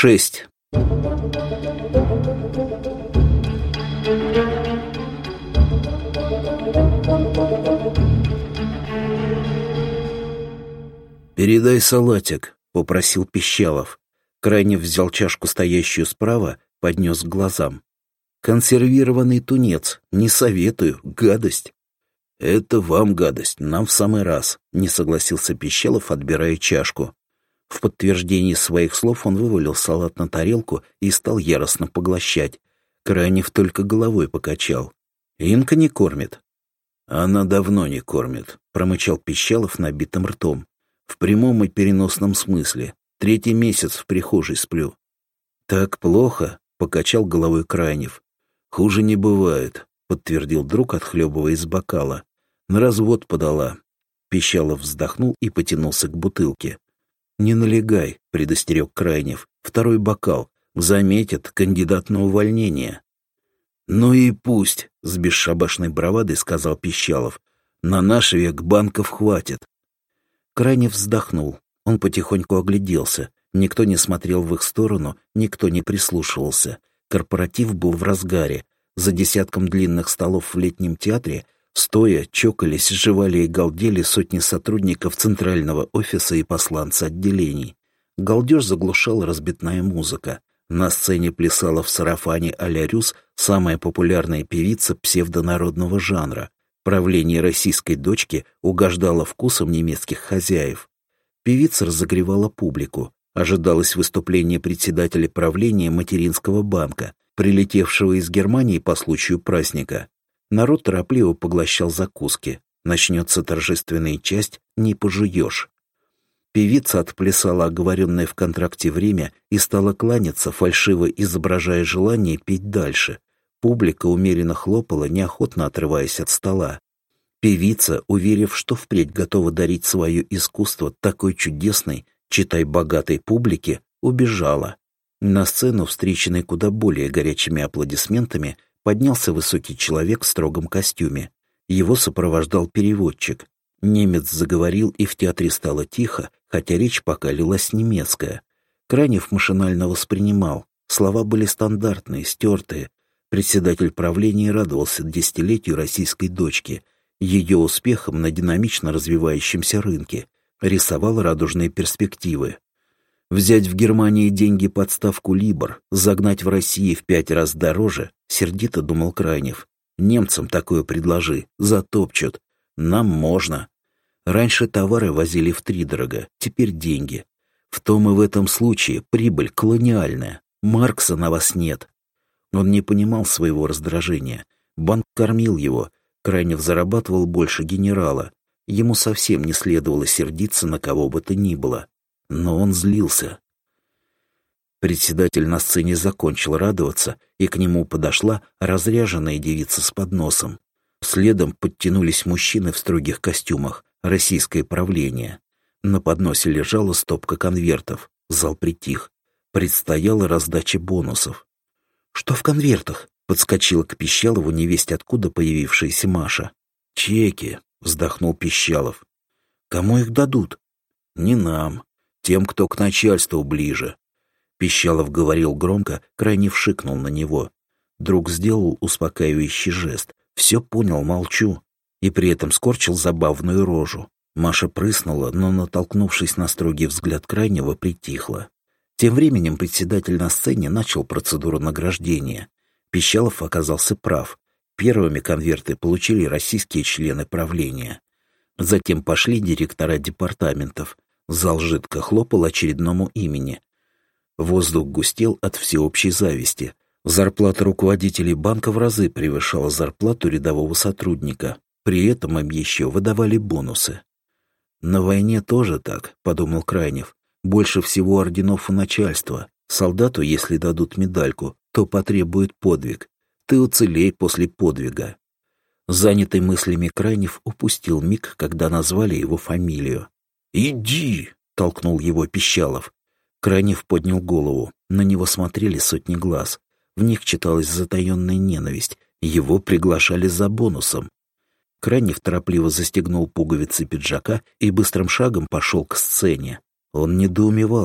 6. «Передай салатик», — попросил Пищалов. Крайнев взял чашку, стоящую справа, поднес к глазам. «Консервированный тунец. Не советую. Гадость». «Это вам гадость, нам в самый раз», — не согласился Пищалов, отбирая чашку. В подтверждении своих слов он вывалил салат на тарелку и стал яростно поглощать. Крайнев только головой покачал. «Инка не кормит». «Она давно не кормит», — промычал Пищалов набитым ртом. «В прямом и переносном смысле. 3-й месяц в прихожей сплю». «Так плохо?» — покачал головой Крайнев. «Хуже не бывает», — подтвердил друг, отхлебывая из бокала. «На развод подала». Пищалов вздохнул и потянулся к бутылке. «Не налегай», — предостерег Крайнев. «Второй бокал. Заметят, кандидат на увольнение». «Ну и пусть», — с бесшабашной бравадой сказал Пищалов. «На наш век банков хватит». Крайнев вздохнул. Он потихоньку огляделся. Никто не смотрел в их сторону, никто не прислушивался. Корпоратив был в разгаре. За десятком длинных столов в летнем театре стоя, чокались, жевали и галдели сотни сотрудников центрального офиса и посланцы отделений. Галдеж заглушала разбитная музыка. На сцене плясала в сарафане а-ля Рюс самая популярная певица псевдонародного жанра. Правление российской дочки угождало вкусам немецких хозяев. Певица разогревала публику. Ожидалось выступление председателя правления материнского банка, прилетевшего из Германии по случаю праздника. Народ торопливо поглощал закуски. Начнется торжественная часть «Не пожуешь». Певица отплясала оговоренное в контракте время и стала кланяться, фальшиво изображая желание петь дальше. Публика умеренно хлопала, неохотно отрываясь от стола. Певица, уверив, что впредь готова дарить свое искусство такой чудесной, читай богатой публике, убежала. На сцену, встреченный куда более горячими аплодисментами, поднялся высокий человек в строгом костюме. Его сопровождал переводчик. Немец заговорил, и в театре стало тихо, хотя речь пока лилась немецкая. Крайнев машинально воспринимал. Слова были стандартные, стертые. Председатель правления радовался десятилетию российской дочки, ее успехам на динамично развивающемся рынке, рисовал радужные перспективы. Взять в Германии деньги под ставку Либор, загнать в России в 5 раз дороже, сердито думал Крайнев. Немцам такое предложи, затопчут. Нам можно. Раньше товары возили втридорога, теперь деньги. В том и в этом случае прибыль колониальная. Маркса на вас нет. Он не понимал своего раздражения. Банк кормил его. Крайнев зарабатывал больше генерала. Ему совсем не следовало сердиться на кого бы то ни было. Но он злился. Председатель на сцене закончил радоваться, и к нему подошла разряженная девица с подносом. Следом подтянулись мужчины в строгих костюмах, российское правление. На подносе лежала стопка конвертов. Зал притих. Предстояла раздача бонусов. «Что в конвертах?» — подскочила к Пищалову невесть откуда появившаяся Маша. «Чеки», — вздохнул Пищалов. «Кому их дадут?» «Не нам. Тем, кто к начальству ближе». Пищалов говорил громко, Крайнев шикнул на него. Друг сделал успокаивающий жест. «Все понял, молчу». И при этом скорчил забавную рожу. Маша прыснула, но, натолкнувшись на строгий взгляд Крайнева, притихла. Тем временем председатель на сцене начал процедуру награждения. Пищалов оказался прав. Первыми конверты получили российские члены правления. Затем пошли директора департаментов. Зал жидко хлопал очередному имени. Воздух густел от всеобщей зависти. Зарплата руководителей банка в разы превышала зарплату рядового сотрудника. При этом им еще выдавали бонусы. «На войне тоже так», — подумал Крайнев. «Больше всего орденов у начальства. Солдату, если дадут медальку, то потребует подвиг. Ты уцелей после подвига». Занятый мыслями Крайнев упустил миг, когда назвали его фамилию. «Иди!» — толкнул его Пищалов. Крайнев поднял голову. На него смотрели сотни глаз. В них читалась затаенная ненависть. Его приглашали за бонусом. Крайнев торопливо застегнул пуговицы пиджака и быстрым шагом пошел к сцене. Он недоумевал.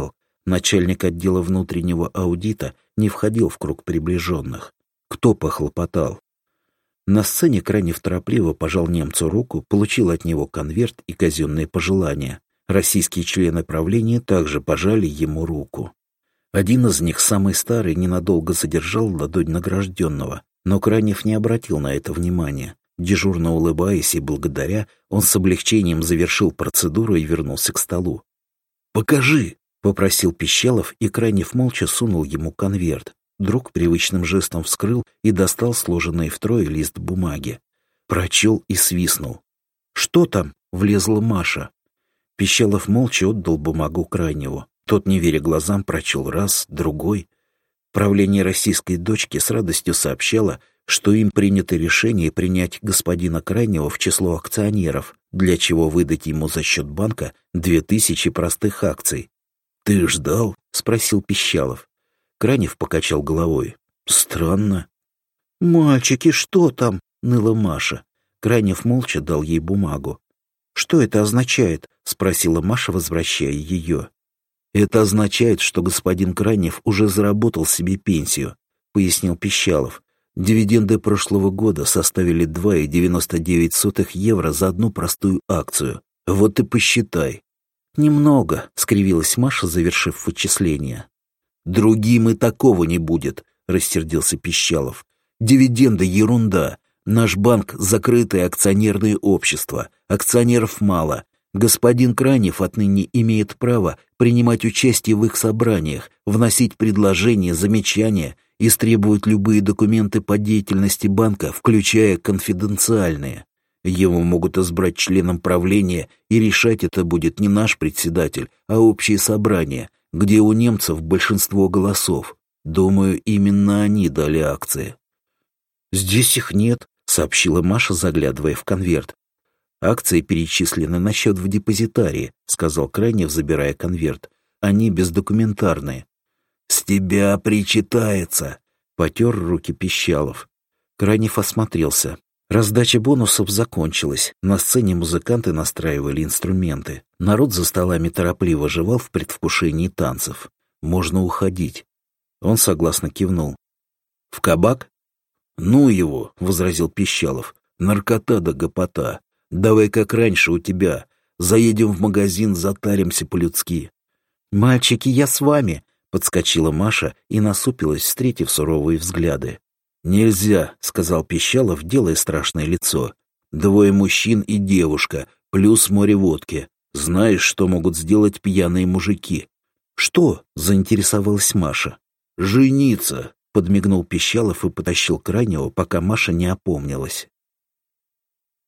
Начальник отдела внутреннего аудита не входил в круг приближенных. Кто похлопотал? На сцене Кранев торопливо пожал немцу руку, получил от него конверт и казенные пожелания. Российские члены правления также пожали ему руку. Один из них, самый старый, ненадолго задержал ладонь награжденного, но Кранев не обратил на это внимания. Дежурно улыбаясь и благодаря, он с облегчением завершил процедуру и вернулся к столу. «Покажи!» — попросил Пищалов, и Кранев молча сунул ему конверт. Друг привычным жестом вскрыл и достал сложенный втрое лист бумаги. Прочел и свистнул. «Что там?» — влезла Маша. Пищалов молча отдал бумагу Крайневу. Тот, не веря глазам, прочел раз, другой. Правление российской дочки с радостью сообщало, что им принято решение принять господина Крайнего в число акционеров, для чего выдать ему за счет банка 2000 простых акций. «Ты ждал?» — спросил Пищалов. Кранев покачал головой. «Странно». «Мальчики, что там?» — ныла Маша. Кранев молча дал ей бумагу. «Что это означает?» — спросила Маша, возвращая ее. «Это означает, что господин Кранев уже заработал себе пенсию», — пояснил Пищалов. «Дивиденды прошлого года составили 2,99 евро за одну простую акцию. Вот и посчитай». «Немного», — скривилась Маша, завершив вычисление. «Другим и такого не будет», — рассердился Пищалов. «Дивиденды — ерунда. Наш банк — закрытое акционерное общество. Акционеров мало. Господин Кранев отныне имеет право принимать участие в их собраниях, вносить предложения, замечания, истребовать любые документы по деятельности банка, включая конфиденциальные. Его могут избрать членом правления, и решать это будет не наш председатель, а общее собрание, где у немцев большинство голосов. Думаю, именно они дали акции». «Здесь их нет», — сообщила Маша, заглядывая в конверт. «Акции перечислены на счет в депозитарии», — сказал Крайнев, забирая конверт. «Они бездокументарные». «С тебя причитается», — потер руки Пищалов. Крайнев осмотрелся. Раздача бонусов закончилась. На сцене музыканты настраивали инструменты. Народ за столами торопливо жевал в предвкушении танцев. «Можно уходить». Он согласно кивнул. «В кабак?» «Ну его», — возразил Пищалов. «Наркота да гопота. Давай как раньше у тебя. Заедем в магазин, затаримся по-людски». «Мальчики, я с вами», — подскочила Маша и насупилась, встретив суровые взгляды. «Нельзя», — сказал Пищалов, делая страшное лицо. «2 мужчин и девушка, плюс море водки. Знаешь, что могут сделать пьяные мужики?» «Что?» — заинтересовалась Маша. «Жениться», — подмигнул Пищалов и потащил Крайнего, пока Маша не опомнилась.